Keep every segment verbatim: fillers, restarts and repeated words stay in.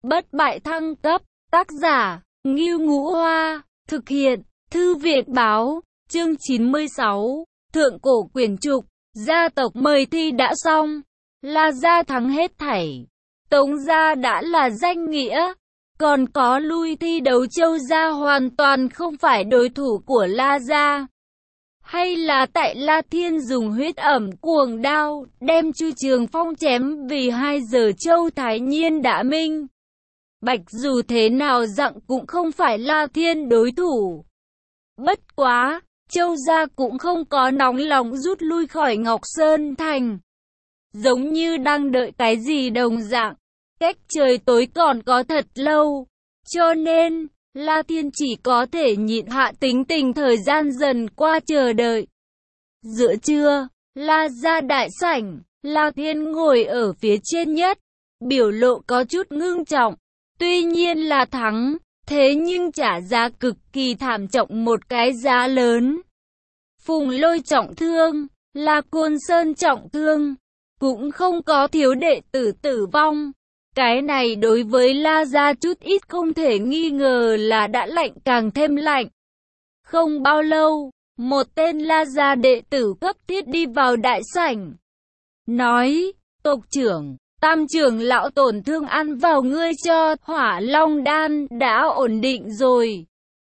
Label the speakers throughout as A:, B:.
A: Bất bại thăng cấp, tác giả, Ngưu Ngũ Hoa, thực hiện, Thư viện báo, chương chín mươi sáu, Thượng cổ quyển trục, gia tộc mời thi đã xong, La gia thắng hết thảy, Tống gia đã là danh nghĩa, còn có lui thi đấu Châu gia hoàn toàn không phải đối thủ của La gia. Hay là tại La Thiên dùng huyết ẩm cuồng đao, đem Chu Trường Phong chém vì hai giờ Châu Thái Nhiên đã minh. Bạch dù thế nào dặn cũng không phải La Thiên đối thủ. Bất quá, Châu gia cũng không có nóng lòng rút lui khỏi Ngọc Sơn Thành. Giống như đang đợi cái gì đồng dạng, cách trời tối còn có thật lâu. Cho nên, La Thiên chỉ có thể nhịn hạ tính tình thời gian dần qua chờ đợi. Giữa trưa, La gia đại sảnh, La Thiên ngồi ở phía trên nhất, biểu lộ có chút ngưng trọng. Tuy nhiên là thắng, thế nhưng trả giá cực kỳ thảm trọng một cái giá lớn. Phùng Lôi trọng thương, La Côn Sơn trọng thương, cũng không có thiếu đệ tử tử vong. Cái này đối với La gia chút ít không thể nghi ngờ là đã lạnh càng thêm lạnh. Không bao lâu, một tên La gia đệ tử cấp thiết đi vào đại sảnh. Nói, tộc trưởng, Tam trưởng lão tổn thương ăn vào ngươi cho Hỏa Long đan đã ổn định rồi.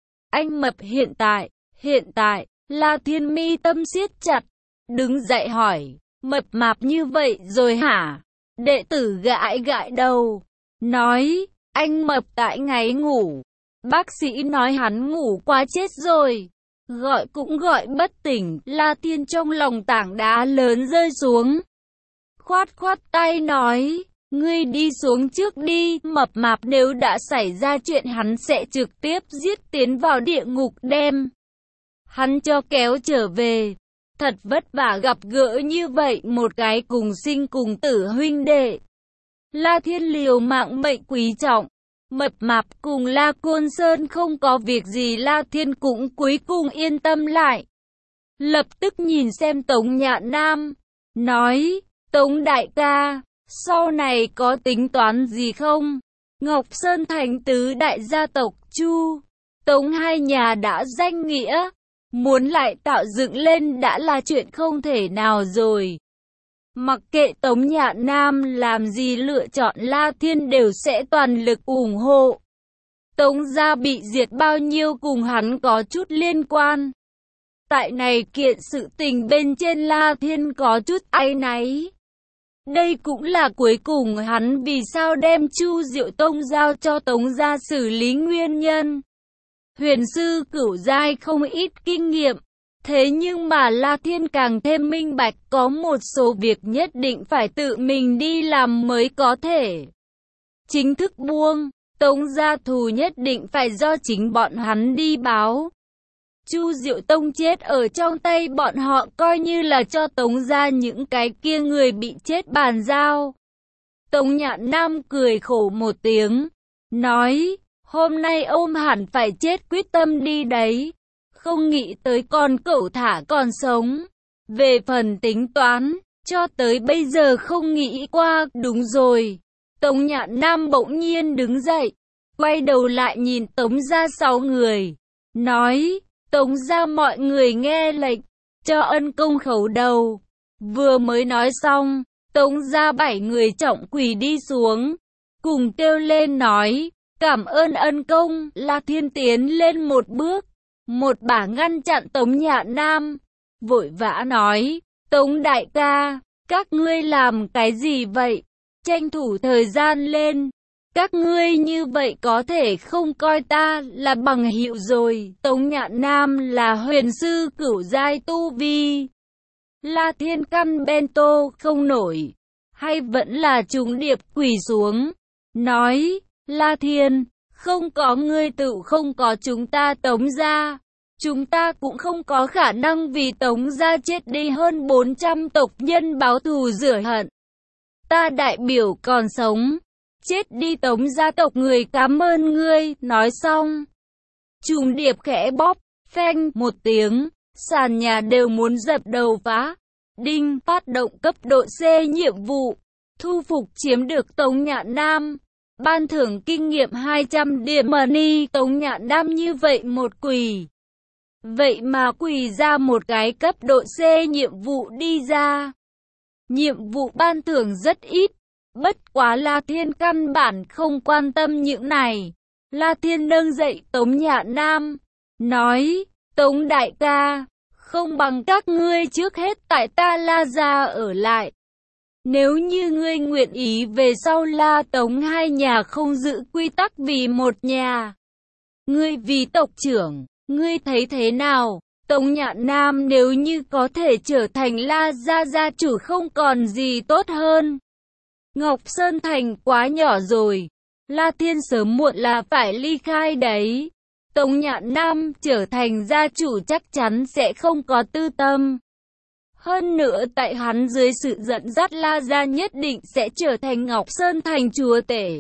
A: Anh Mập hiện tại, hiện tại, La Thiên mi tâm siết chặt, đứng dậy hỏi, mập mạp như vậy rồi hả? Đệ tử gãi gãi đầu, nói, anh Mập tại ngáy ngủ. Bác sĩ nói hắn ngủ quá chết rồi. Gọi cũng gọi bất tỉnh, La Thiên trong lòng tảng đá lớn rơi xuống. Khoát khoát tay nói, ngươi đi xuống trước đi, mập mạp nếu đã xảy ra chuyện hắn sẽ trực tiếp giết tiến vào địa ngục đem. Hắn cho kéo trở về. Thật vất vả gặp gỡ như vậy một cái cùng sinh cùng tử huynh đệ. La Thiên liều mạng mệnh quý trọng. Mập mạp cùng La Côn Sơn không có việc gì, La Thiên cũng cuối cùng yên tâm lại. Lập tức nhìn xem Tống Nhạn Nam, nói, Tống đại ca, sau này có tính toán gì không? Ngọc Sơn Thành tứ đại gia tộc Chu, Tống hai nhà đã danh nghĩa, muốn lại tạo dựng lên đã là chuyện không thể nào rồi. Mặc kệ Tống Nhạn Nam làm gì lựa chọn, La Thiên đều sẽ toàn lực ủng hộ. Tống gia bị diệt bao nhiêu cùng hắn có chút liên quan. Tại này kiện sự tình bên trên, La Thiên có chút áy náy. Đây cũng là cuối cùng hắn vì sao đem Chu Diệu Tông giao cho Tống gia xử lý nguyên nhân. Huyền sư cửu giai không ít kinh nghiệm, thế nhưng mà La Thiên càng thêm minh bạch có một số việc nhất định phải tự mình đi làm mới có thể chính thức buông. Tống gia thù nhất định phải do chính bọn hắn đi báo. Chu Diệu Tông chết ở trong tay bọn họ coi như là cho Tống gia những cái kia người bị chết bàn giao. Tống Nhạn Nam cười khổ một tiếng, nói, hôm nay ôm hẳn phải chết quyết tâm đi đấy. Không nghĩ tới con cẩu thả còn sống. Về phần tính toán, cho tới bây giờ không nghĩ qua. Đúng rồi. Tống Nhạn Nam bỗng nhiên đứng dậy, quay đầu lại nhìn Tống gia sáu người, nói, Tống gia mọi người nghe lệnh, cho ân công khấu đầu. Vừa mới nói xong, Tống gia bảy người trọng quỳ đi xuống, cùng kêu lên nói, cảm ơn ân công. La Thiên tiến lên một bước, một bả ngăn chặn Tống Nhạn Nam, vội vã nói, Tống đại ca, các ngươi làm cái gì vậy? Tranh thủ thời gian lên, các ngươi như vậy có thể không coi ta là bằng hữu rồi. Tống Nhạn Nam là huyền sư cửu giai tu vi. La Thiên căn bento không nổi, hay vẫn là chúng điệp quỳ xuống, nói, La Thiên, không có ngươi tự không có chúng ta Tống gia. Chúng ta cũng không có khả năng vì Tống gia chết đi hơn bốn trăm tộc nhân báo thù rửa hận. Ta đại biểu còn sống, chết đi Tống gia tộc người cảm ơn ngươi. Nói xong, trùng điệp khẽ bóp, phanh một tiếng, sàn nhà đều muốn dập đầu phá. Đinh, phát động cấp độ C nhiệm vụ, thu phục chiếm được Tống Nhạn Nam. ban thưởng kinh nghiệm hai trăm điểm money. Tống Nhạn Nam như vậy một quỳ. Vậy mà quỳ ra một cái cấp độ C nhiệm vụ đi ra. Nhiệm vụ ban thưởng rất ít. Bất quá La Thiên căn bản không quan tâm những này. La Thiên nâng dậy Tống Nhạn Nam, nói, Tống đại ca, không bằng các ngươi trước hết tại ta La gia ở lại. Nếu như ngươi nguyện ý về sau La Tống hai nhà không giữ quy tắc vì một nhà. Ngươi vì tộc trưởng, ngươi thấy thế nào? Tống Nhạn Nam nếu như có thể trở thành La gia gia chủ không còn gì tốt hơn. Ngọc Sơn Thành quá nhỏ rồi. La Thiên sớm muộn là phải ly khai đấy. Tống Nhạn Nam trở thành gia chủ chắc chắn sẽ không có tư tâm. Hơn nữa tại hắn dưới sự dẫn dắt La gia nhất định sẽ trở thành Ngọc Sơn Thành chúa tể.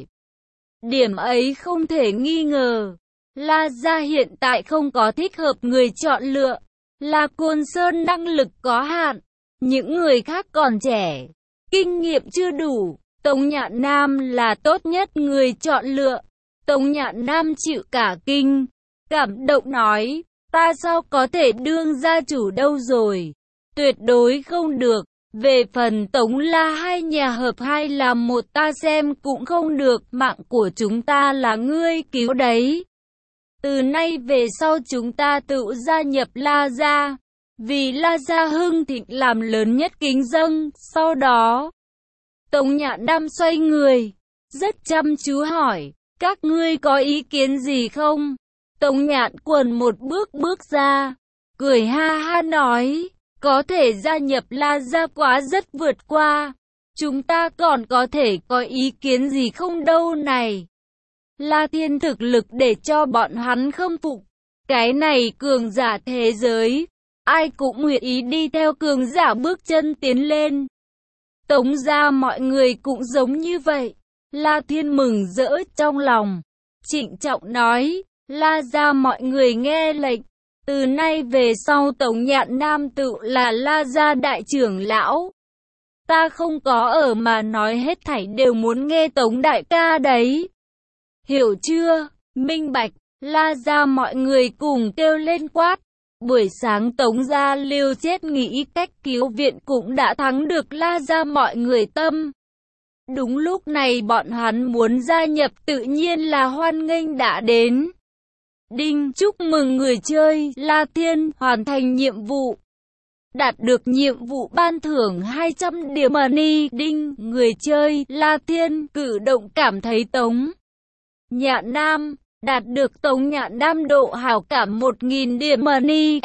A: Điểm ấy không thể nghi ngờ. La gia hiện tại không có thích hợp người chọn lựa. La Côn Sơn năng lực có hạn. Những người khác còn trẻ. Kinh nghiệm chưa đủ. Tống Nhạn Nam là tốt nhất người chọn lựa. Tống Nhạn Nam chịu cả kinh. Cảm động nói. Ta sao có thể đương gia chủ đâu rồi. Tuyệt đối không được. Về phần Tống La hai nhà hợp hai làm một ta xem cũng không được. Mạng của chúng ta là ngươi cứu đấy. Từ nay về sau chúng ta tự gia nhập La gia. Vì La gia hưng thịnh làm lớn nhất kính dâng. Sau đó Tống Nhạn Nam xoay người, rất chăm chú hỏi, các ngươi có ý kiến gì không? Tống Nhạn Quần một bước bước ra, cười ha ha nói, có thể gia nhập La gia quá rất vượt qua, chúng ta còn có thể có ý kiến gì không đâu này? La Thiên thực lực để cho bọn hắn khâm phục, cái này cường giả thế giới, ai cũng nguyện ý đi theo cường giả bước chân tiến lên. Tống gia mọi người cũng giống như vậy. La Thiên mừng rỡ trong lòng. Trịnh trọng nói, La gia mọi người nghe lệnh. Từ nay về sau Tống Nhạn Nam tự là La gia đại trưởng lão. Ta không có ở mà nói hết thảy đều muốn nghe Tống đại ca đấy. Hiểu chưa? Minh bạch. La gia mọi người cùng kêu lên quát. Buổi sáng Tống gia liều chết nghĩ cách cứu viện cũng đã thắng được La gia mọi người tâm. Đúng lúc này bọn hắn muốn gia nhập tự nhiên là hoan nghênh đã đến. Đinh, chúc mừng người chơi La Thiên hoàn thành nhiệm vụ. Đạt được nhiệm vụ ban thưởng hai trăm điểm money. Đinh, người chơi La Thiên cử động cảm thấy Tống Nhạn Nam. Đạt được Tống Nhạn Nam độ hảo cảm một nghìn điểm money.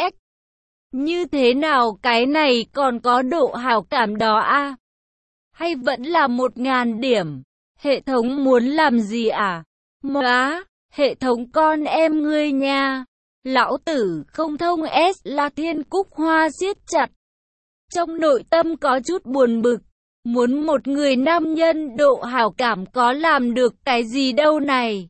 A: Như thế nào cái này còn có độ hảo cảm đó à? Hay vẫn là một nghìn điểm? Hệ thống muốn làm gì à? Móa, hệ thống con em ngươi nha. Lão tử không thông S. La Thiên cúc hoa siết chặt. Trong nội tâm có chút buồn bực. Muốn một người nam nhân độ hảo cảm có làm được cái gì đâu này?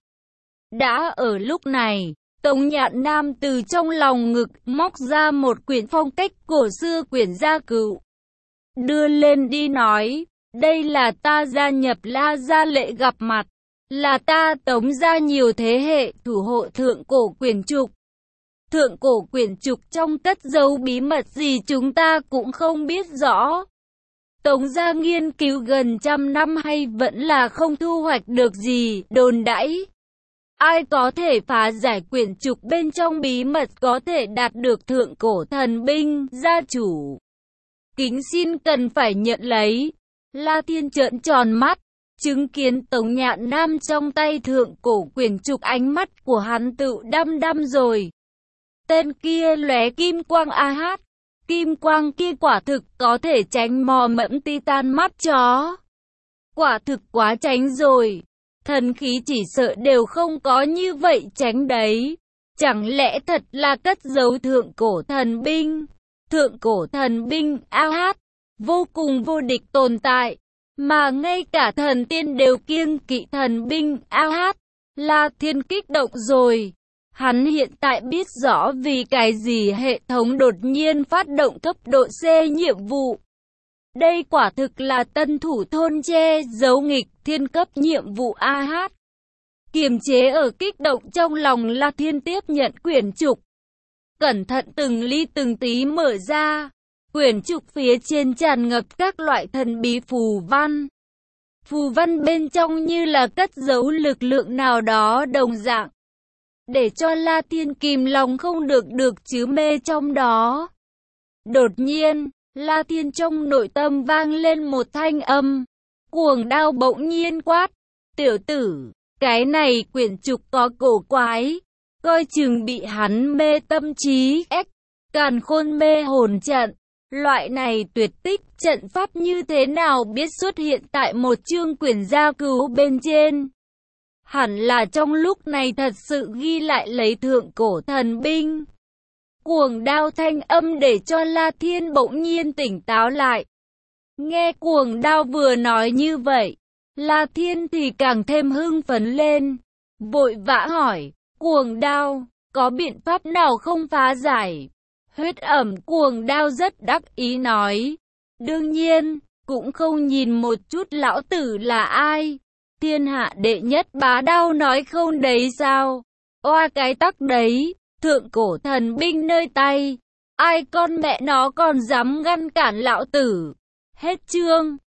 A: Đã ở lúc này, Tống Nhạn Nam từ trong lòng ngực móc ra một quyển phong cách cổ xưa quyển gia cựu. Đưa lên đi nói, đây là ta gia nhập La gia lệ gặp mặt. Là ta Tống gia nhiều thế hệ thủ hộ thượng cổ quyển trục. Thượng cổ quyển trục trong cất giấu bí mật gì chúng ta cũng không biết rõ. Tống gia nghiên cứu gần trăm năm hay vẫn là không thu hoạch được gì, đồn đãi. Ai có thể phá giải quyển trục bên trong bí mật có thể đạt được thượng cổ thần binh, gia chủ. Kính xin cần phải nhận lấy. La Thiên trợn tròn mắt, chứng kiến Tống Nhạn Nam trong tay thượng cổ quyển trục ánh mắt của hắn tự đăm đăm rồi. Tên kia lóe kim quang a hát. Kim quang kia quả thực có thể tránh mò mẫm titan mắt chó. Quả thực quá tránh rồi. Thần khí chỉ sợ đều không có như vậy tránh đấy. Chẳng lẽ thật là cất giấu thượng cổ thần binh? Thượng cổ thần binh a hát, vô cùng vô địch tồn tại. Mà ngay cả thần tiên đều kiêng kỵ thần binh a hát. La Thiên kích động rồi. Hắn hiện tại biết rõ vì cái gì hệ thống đột nhiên phát động cấp độ C nhiệm vụ. Đây quả thực là tân thủ thôn che giấu nghịch thiên cấp nhiệm vụ a hát. Kiềm chế ở kích động trong lòng, La Thiên tiếp nhận quyển trục. Cẩn thận từng ly từng tí mở ra. Quyển trục phía trên tràn ngập các loại thần bí phù văn. Phù văn bên trong như là cất giấu lực lượng nào đó đồng dạng. Để cho La Thiên kìm lòng không được được chứ mê trong đó. Đột nhiên, La Thiên trong nội tâm vang lên một thanh âm. Cuồng Đao bỗng nhiên quát. Tiểu tử, cái này quyển trục có cổ quái. Coi chừng bị hắn mê tâm trí. Ếch, càn khôn mê hồn trận. Loại này tuyệt tích trận pháp như thế nào biết xuất hiện tại một chương quyển gia cứu bên trên. Hẳn là trong lúc này thật sự ghi lại lấy thượng cổ thần binh. Cuồng Đao thanh âm để cho La Thiên bỗng nhiên tỉnh táo lại. Nghe Cuồng Đao vừa nói như vậy, La Thiên thì càng thêm hưng phấn lên. Vội vã hỏi, Cuồng Đao, có biện pháp nào không phá giải? Huyết ẩm Cuồng Đao rất đắc ý nói. Đương nhiên, cũng không nhìn một chút lão tử là ai. Thiên hạ đệ nhất bá đao nói không đấy sao? Oa cái tắc đấy, thượng cổ thần binh nơi tay. Ai con mẹ nó còn dám ngăn cản lão tử? Hết chương.